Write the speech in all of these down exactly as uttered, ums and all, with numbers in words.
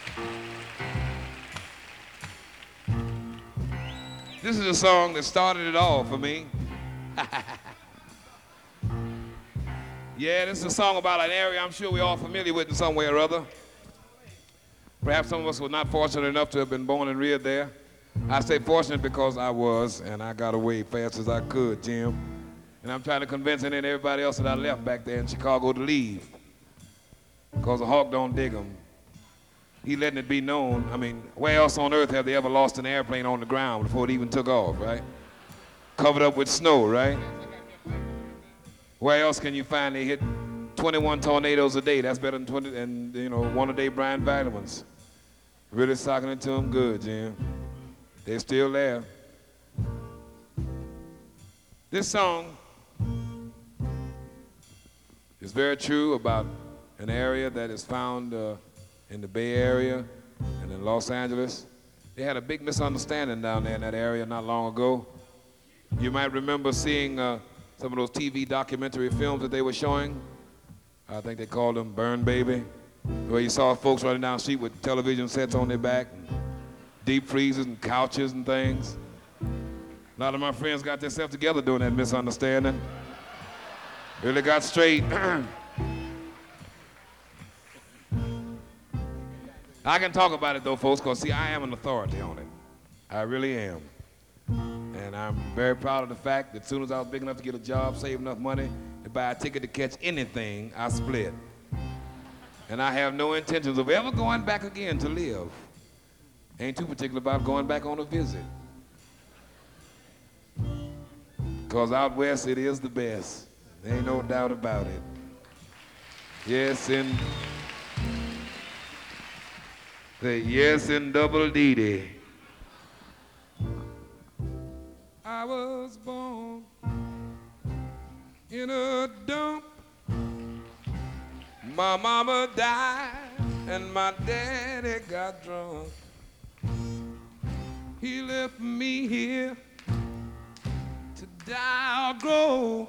This is a song that started it all for me. Yeah, this is a song about an area I'm sure we're all familiar with in some way or other. Perhaps some of us were not fortunate enough to have been born and reared there. I say fortunate because I was, and I got away fast as I could, Jim. And I'm trying to convince any and everybody else that I left back there in Chicago to leave. Because the hawk don't dig them. He letting it be known. I mean, where else on earth have they ever lost an airplane on the ground before it even took off, right? Covered up with snow, right? Where else can you find they hit twenty-one tornadoes a day? That's better than twenty, and you know, one a day Brian vitamins. Really socking it to them good, Jim. They're still there. This song is very true about an area that is found uh, in the Bay Area and in Los Angeles. They had a big misunderstanding down there in that area not long ago. You might remember seeing uh, some of those T V documentary films that they were showing. I think they called them Burn Baby, where you saw folks running down the street with television sets on their back, and deep freezers and couches and things. A lot of my friends got themselves together during that misunderstanding. Really got straight. I can talk about it though, folks, because see, I am an authority on it. I really am. And I'm very proud of the fact that as soon as I was big enough to get a job, save enough money to buy a ticket to catch anything, I split. And I have no intentions of ever going back again to live. Ain't too particular about going back on a visit. Because out west it is the best. There ain't no doubt about it. Yes, in the yes in double D D. I was born in a dump. My mama died and my daddy got drunk. He left me here to die or grow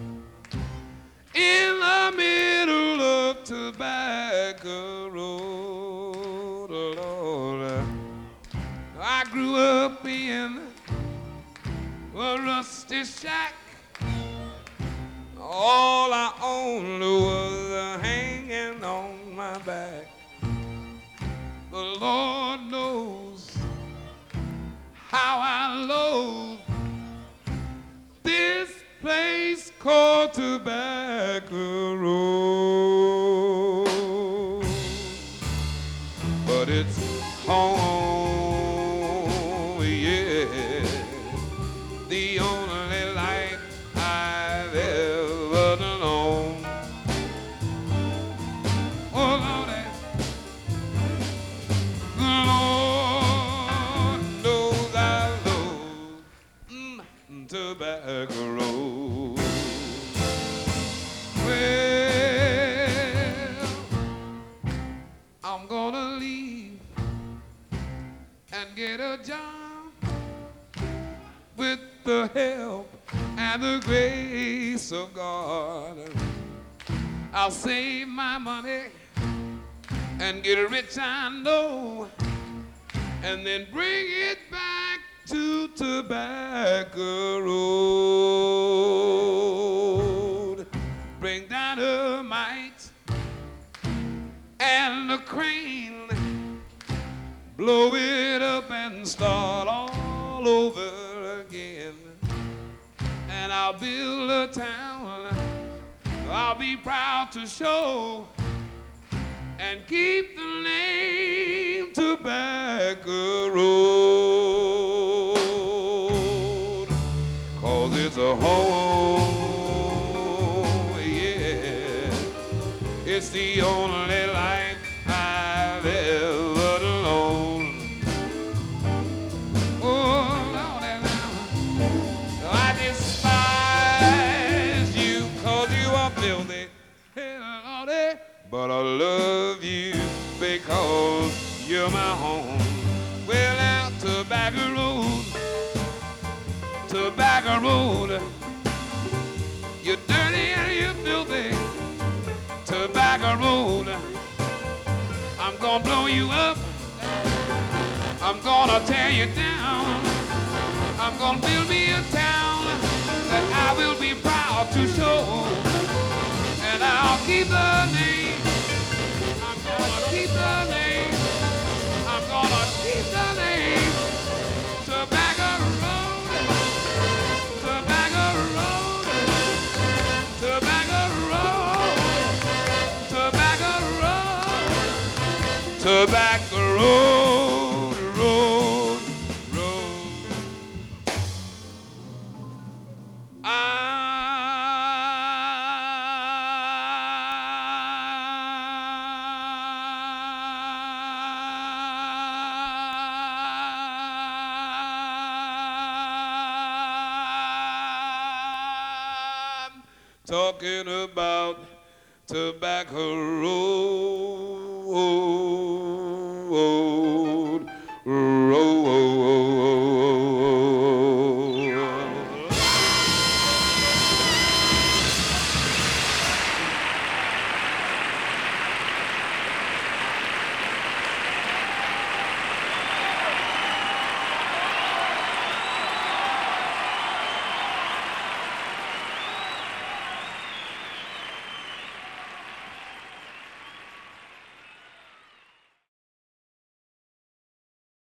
in the middle of Tobacco Road. Oh, Lord. I grew up in a rusty shack. All I owned was a hanging on my back. The Lord knows how I loathe this place called Tobacco Road. But it's home, yeah. The only life I've ever known. Oh, Lord, the Lord knows I love mm, Tobacco Road. Well, I'm gonna leave and get a job with the help and the grace of God. I'll save my money and get rich, I know, and then bring it back to Tobacco Road. Bring dynamite and a crane, blow it up and start all over again. And I'll build a town I'll be proud to show and keep the name Tobacco Road. 'Cause it's a home, yeah. It's the only life I've ever known. But I love you because you're my home. Well, now, Tobacco Road, Tobacco Road, you're dirty and you're filthy. Tobacco Road, I'm gonna gonna blow you up. I'm gonna tear you down. I'm gonna build me a town that I will be proud to show. And I'll keep the name. I'm gonna keep the name. I'm gonna keep the name. Tobacco Road. Tobacco Road. Tobacco Road. Tobacco Road. Tobacco Road. Road. Road. I'm talking about Tobacco Road.